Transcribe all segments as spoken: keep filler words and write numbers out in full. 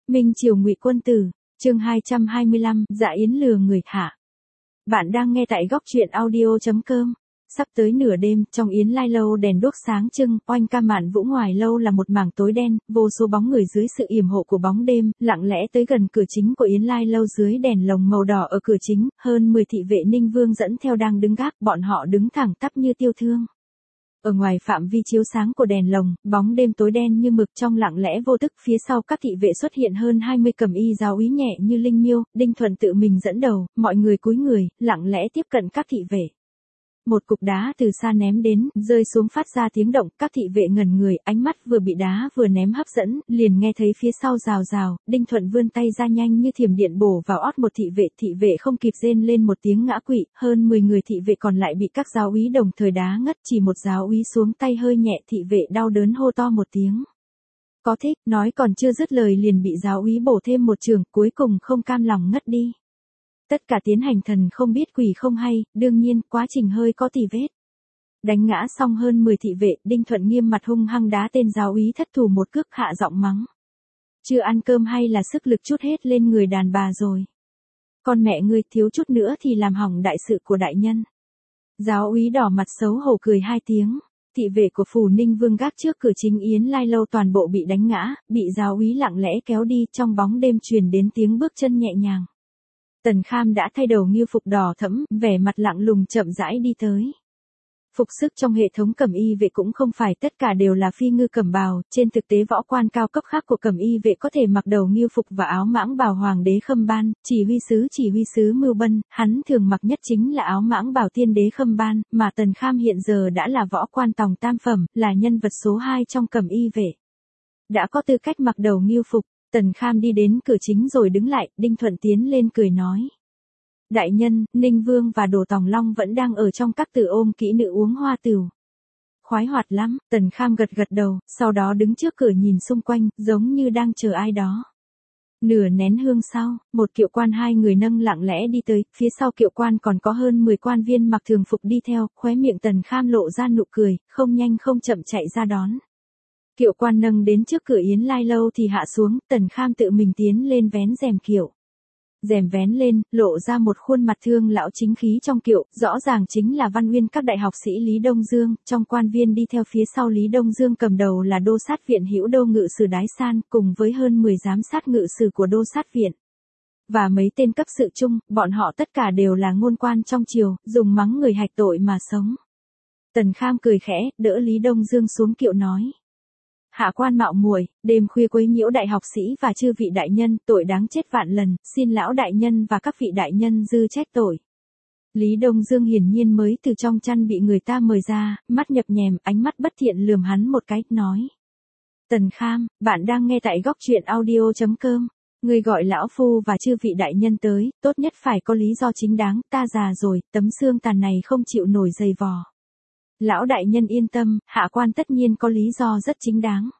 Minh Triều Ngụy Quân Tử, chương hai trăm hai mươi lăm, Dạ Yến lừa người hạ. Bạn đang nghe tại góc truyện audio chấm com. Sắp tới nửa đêm, trong Yến Lai lâu đèn đuốc sáng trưng, oanh ca mạn vũ ngoài lâu là một mảng tối đen, vô số bóng người dưới sự yểm hộ của bóng đêm, lặng lẽ tới gần cửa chính của Yến Lai lâu dưới đèn lồng màu đỏ ở cửa chính, hơn mười thị vệ Ninh Vương dẫn theo đang đứng gác, bọn họ đứng thẳng tắp như tiêu thương. Ở ngoài phạm vi chiếu sáng của đèn lồng, bóng đêm tối đen như mực trong lặng lẽ vô thức phía sau các thị vệ xuất hiện hơn hai mươi cẩm y giáo úy nhẹ như linh miêu, Đinh Thuận tự mình dẫn đầu, mọi người cúi người, lặng lẽ tiếp cận các thị vệ. Một cục đá từ xa ném đến, rơi xuống phát ra tiếng động, các thị vệ ngẩn người, ánh mắt vừa bị đá vừa ném hấp dẫn, liền nghe thấy phía sau rào rào, Đinh Thuận vươn tay ra nhanh như thiểm điện bổ vào ót một thị vệ, thị vệ không kịp rên lên một tiếng ngã quỵ, hơn mười người thị vệ còn lại bị các giáo úy đồng thời đá ngất, chỉ một giáo úy xuống tay hơi nhẹ, thị vệ đau đớn hô to một tiếng. Có thích, nói còn chưa dứt lời liền bị giáo úy bổ thêm một trường, cuối cùng không cam lòng ngất đi. Tất cả tiến hành thần không biết quỷ không hay, đương nhiên, quá trình hơi có tì vết. Đánh ngã xong hơn mười thị vệ, Đinh Thuận nghiêm mặt hung hăng đá tên giáo úy thất thủ một cước, hạ giọng mắng. Chưa ăn cơm hay là sức lực chút hết lên người đàn bà rồi. Con mẹ ngươi thiếu chút nữa thì làm hỏng đại sự của đại nhân. Giáo úy đỏ mặt xấu hổ cười hai tiếng. Thị vệ của phủ Ninh Vương gác trước cửa chính Yến Lai lâu toàn bộ bị đánh ngã, bị giáo úy lặng lẽ kéo đi, trong bóng đêm truyền đến tiếng bước chân nhẹ nhàng. Tần Kham đã thay đầu nghêu phục đỏ thẫm, vẻ mặt lặng lùng chậm rãi đi tới. Phục sức trong hệ thống cẩm y vệ cũng không phải tất cả đều là phi ngư cẩm bào, trên thực tế võ quan cao cấp khác của cẩm y vệ có thể mặc đầu nghêu phục và áo mãng bào hoàng đế Khâm Ban, chỉ huy sứ chỉ huy sứ Mưu Bân, hắn thường mặc nhất chính là áo mãng bào tiên đế Khâm Ban, mà Tần Kham hiện giờ đã là võ quan tòng tam phẩm, là nhân vật số hai trong cẩm y vệ. Đã có tư cách mặc đầu nghêu phục. Tần Kham đi đến cửa chính rồi đứng lại, Đinh Thuận tiến lên cười nói. Đại nhân, Ninh Vương và Đồ Tòng Long vẫn đang ở trong các tử ôm kỹ nữ uống hoa tửu. Khoái hoạt lắm, Tần Kham gật gật đầu, sau đó đứng trước cửa nhìn xung quanh, giống như đang chờ ai đó. Nửa nén hương sau, một kiệu quan hai người nâng lặng lẽ đi tới, phía sau kiệu quan còn có hơn mười quan viên mặc thường phục đi theo, khóe miệng Tần Kham lộ ra nụ cười, không nhanh không chậm chạy ra đón. Kiệu quan nâng đến trước cửa Yến Lai lâu thì hạ xuống, Tần Kham tự mình tiến lên vén rèm kiệu. Rèm vén lên, lộ ra một khuôn mặt thương lão chính khí trong kiệu, rõ ràng chính là văn uyên các đại học sĩ Lý Đông Dương, trong quan viên đi theo phía sau Lý Đông Dương cầm đầu là đô sát viện Hữu Đô ngự sử Đái San, cùng với hơn mười giám sát ngự sử của đô sát viện. Và mấy tên cấp sự chung, bọn họ tất cả đều là ngôn quan trong triều, dùng mắng người hạch tội mà sống. Tần Kham cười khẽ, đỡ Lý Đông Dương xuống kiệu nói. Hạ quan mạo muội, đêm khuya quấy nhiễu đại học sĩ và chư vị đại nhân, tội đáng chết vạn lần, xin lão đại nhân và các vị đại nhân dư trách tội. Lý Đông Dương hiển nhiên mới từ trong chăn bị người ta mời ra, mắt nhập nhèm, ánh mắt bất thiện lườm hắn một cái, nói. Tần Kham, bạn đang nghe tại góc truyện audio chấm com. Người gọi lão phu và chư vị đại nhân tới, tốt nhất phải có lý do chính đáng, ta già rồi, tấm xương tàn này không chịu nổi dày vò. Lão đại nhân yên tâm, hạ quan tất nhiên có lý do rất chính đáng.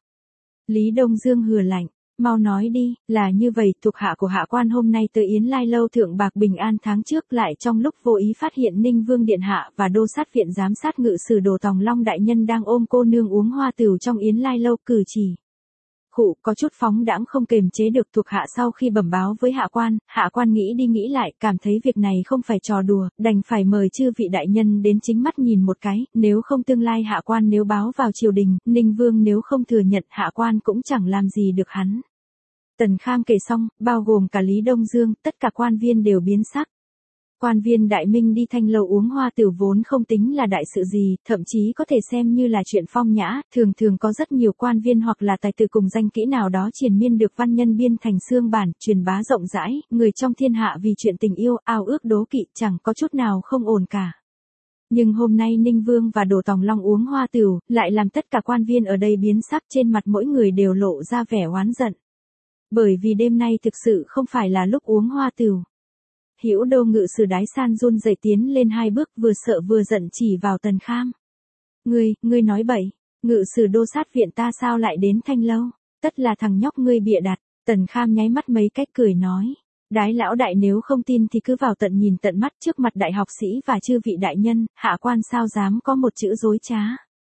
Lý Đông Dương hừ lạnh, mau nói đi, là như vậy, thuộc hạ của hạ quan hôm nay tới Yến Lai lâu thượng bạc bình an tháng trước lại trong lúc vô ý phát hiện Ninh Vương điện hạ và đô sát viện giám sát ngự sử Đồ Tòng Long đại nhân đang ôm cô nương uống hoa tửu trong Yến Lai lâu, cử chỉ. Khụ, có chút phóng đãng không kềm chế được, thuộc hạ sau khi bẩm báo với hạ quan, hạ quan nghĩ đi nghĩ lại, cảm thấy việc này không phải trò đùa, đành phải mời chư vị đại nhân đến chính mắt nhìn một cái, nếu không tương lai hạ quan nếu báo vào triều đình, Ninh Vương nếu không thừa nhận hạ quan cũng chẳng làm gì được hắn. Tần Kham kể xong, bao gồm cả Lý Đông Dương, tất cả quan viên đều biến sắc. Quan viên Đại Minh đi thanh lâu uống hoa tửu vốn không tính là đại sự gì, thậm chí có thể xem như là chuyện phong nhã, thường thường có rất nhiều quan viên hoặc là tài tử cùng danh kỹ nào đó triền miên được văn nhân biên thành xương bản, truyền bá rộng rãi, người trong thiên hạ vì chuyện tình yêu, ao ước đố kỵ, chẳng có chút nào không ổn cả. Nhưng hôm nay Ninh Vương và Đồ Tòng Long uống hoa tửu, lại làm tất cả quan viên ở đây biến sắc, trên mặt mỗi người đều lộ ra vẻ oán giận. Bởi vì đêm nay thực sự không phải là lúc uống hoa tửu. Hữu Đô ngự sử Đái San run rẩy tiến lên hai bước, vừa sợ vừa giận chỉ vào Tần Kham. Ngươi, ngươi nói bậy, ngự sử đô sát viện ta sao lại đến thanh lâu, tất là thằng nhóc ngươi bịa đặt. Tần Kham nháy mắt mấy cách cười nói. Đái lão đại nếu không tin thì cứ vào tận nhìn tận mắt, trước mặt đại học sĩ và chư vị đại nhân, hạ quan sao dám có một chữ dối trá.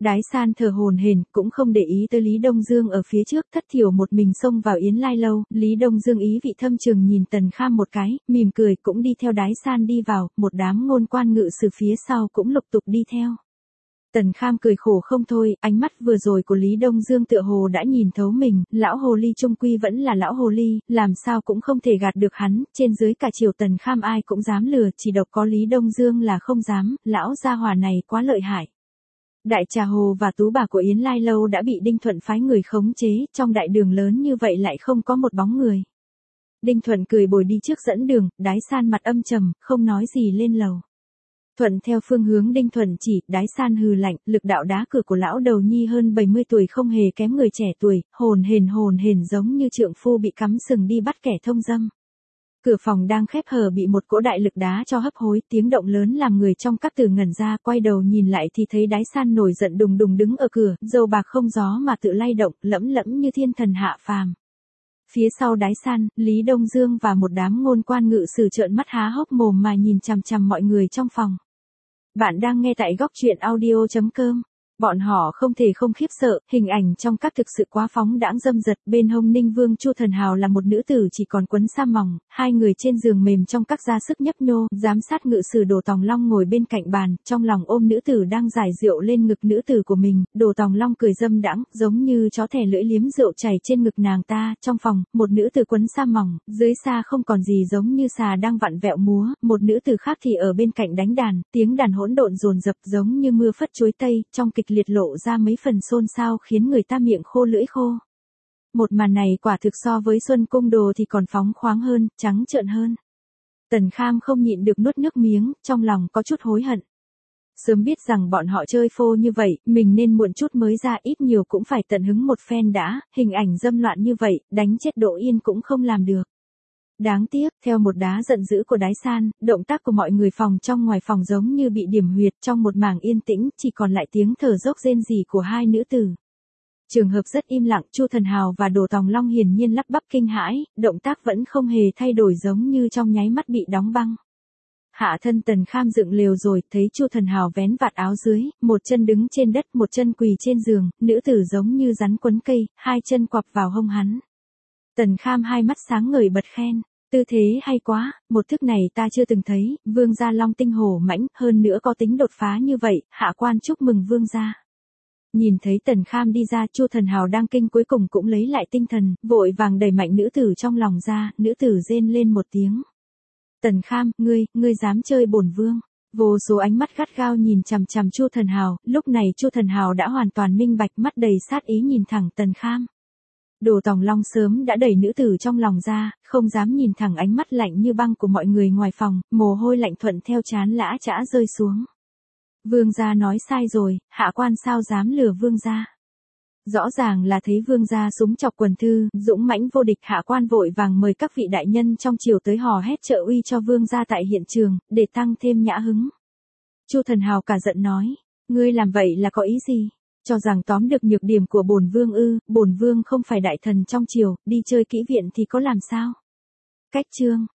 Đái San thở hổn hển, cũng không để ý tới Lý Đông Dương ở phía trước, thất thiểu một mình xông vào Yến Lai lâu. Lý Đông Dương ý vị thâm trường nhìn Tần Kham một cái, mỉm cười cũng đi theo Đái San đi vào, một đám ngôn quan ngự sử phía sau cũng lục tục đi theo. Tần Kham cười khổ không thôi, ánh mắt vừa rồi của Lý Đông Dương tựa hồ đã nhìn thấu mình, lão hồ ly trung quy vẫn là lão hồ ly, làm sao cũng không thể gạt được hắn, trên dưới cả triều Tần Kham ai cũng dám lừa, chỉ độc có Lý Đông Dương là không dám, lão gia hỏa này quá lợi hại. Đại trà hồ và tú bà của Yến Lai lâu đã bị Đinh Thuận phái người khống chế, trong đại đường lớn như vậy lại không có một bóng người. Đinh Thuận cười bồi đi trước dẫn đường, Đái San mặt âm trầm, không nói gì lên lầu. Thuận theo phương hướng Đinh Thuận chỉ, Đái San hừ lạnh, lực đạo đá cửa của lão đầu nhi hơn bảy mươi tuổi không hề kém người trẻ tuổi, hồn hển hồn hển giống như trượng phu bị cắm sừng đi bắt kẻ thông dâm. Cửa phòng đang khép hờ bị một cỗ đại lực đá cho hấp hối, tiếng động lớn làm người trong các tử ngẩn ra, quay đầu nhìn lại thì thấy Đái San nổi giận đùng đùng đứng ở cửa, râu bạc không gió mà tự lay động, lẫm lẫm như thiên thần hạ phàm. Phía sau Đái San, Lý Đông Dương và một đám ngôn quan ngự sử trợn mắt há hốc mồm mà nhìn chằm chằm mọi người trong phòng. Bạn đang nghe tại góc truyện audio chấm com. Bọn họ không thể không khiếp sợ, hình ảnh trong các thực sự quá phóng đãng dâm dật, bên hông Ninh Vương Chu Thần Hào là một nữ tử chỉ còn quấn sa mỏng, hai người trên giường mềm trong các gia sức nhấp nhô, giám sát ngự sử Đồ Tòng Long ngồi bên cạnh bàn, trong lòng ôm nữ tử đang giải rượu lên ngực nữ tử của mình, Đồ Tòng Long cười dâm đãng, giống như chó thẻ lưỡi liếm rượu chảy trên ngực nàng ta, trong phòng, một nữ tử quấn sa mỏng, dưới sa không còn gì giống như xà đang vặn vẹo múa, một nữ tử khác thì ở bên cạnh đánh đàn, tiếng đàn hỗn độn dồn dập giống như mưa phất chuối tây, trong kịch liệt lộ ra mấy phần xôn xao khiến người ta miệng khô lưỡi khô. Một màn này quả thực so với Xuân Cung Đồ thì còn phóng khoáng hơn, trắng trợn hơn. Tần Kham không nhịn được nuốt nước miếng, trong lòng có chút hối hận. Sớm biết rằng bọn họ chơi phô như vậy, mình nên muộn chút mới ra, ít nhiều cũng phải tận hứng một phen đã, hình ảnh dâm loạn như vậy, đánh chết Đỗ Yên cũng không làm được. Đáng tiếc, theo một đá giận dữ của Đái San, động tác của mọi người phòng trong ngoài phòng giống như bị điểm huyệt, trong một mảng yên tĩnh, chỉ còn lại tiếng thở dốc rên rỉ của hai nữ tử. Trường hợp rất im lặng, Chu Thần Hào và Đồ Tòng Long hiển nhiên lắp bắp kinh hãi, động tác vẫn không hề thay đổi giống như trong nháy mắt bị đóng băng. Hạ thân Tần Kham dựng lều rồi, thấy Chu Thần Hào vén vạt áo dưới, một chân đứng trên đất, một chân quỳ trên giường, nữ tử giống như rắn quấn cây, hai chân quặp vào hông hắn. Tần Kham hai mắt sáng ngời bật khen, tư thế hay quá, một thức này ta chưa từng thấy, vương gia long tinh hổ mãnh, hơn nữa có tính đột phá như vậy, hạ quan chúc mừng vương gia. Nhìn thấy Tần Kham đi ra, Chu Thần Hào đang kinh cuối cùng cũng lấy lại tinh thần, vội vàng đẩy mạnh nữ tử trong lòng ra, nữ tử rên lên một tiếng. Tần Kham, ngươi, ngươi dám chơi bổn vương. Vô số ánh mắt gắt gao nhìn chằm chằm Chu Thần Hào, lúc này Chu Thần Hào đã hoàn toàn minh bạch, mắt đầy sát ý nhìn thẳng Tần Kham. Đồ Tòng Long sớm đã đẩy nữ tử trong lòng ra, không dám nhìn thẳng ánh mắt lạnh như băng của mọi người ngoài phòng, mồ hôi lạnh thuận theo trán lã chã rơi xuống. Vương gia nói sai rồi, hạ quan sao dám lừa vương gia. Rõ ràng là thấy vương gia súng chọc quần thư, dũng mãnh vô địch, hạ quan vội vàng mời các vị đại nhân trong triều tới hò hét trợ uy cho vương gia tại hiện trường, để tăng thêm nhã hứng. Chu Thần Hào cả giận nói, ngươi làm vậy là có ý gì? Cho rằng tóm được nhược điểm của bổn vương ư? Bổn vương không phải đại thần trong triều, đi chơi kỹ viện thì có làm sao? Cách chương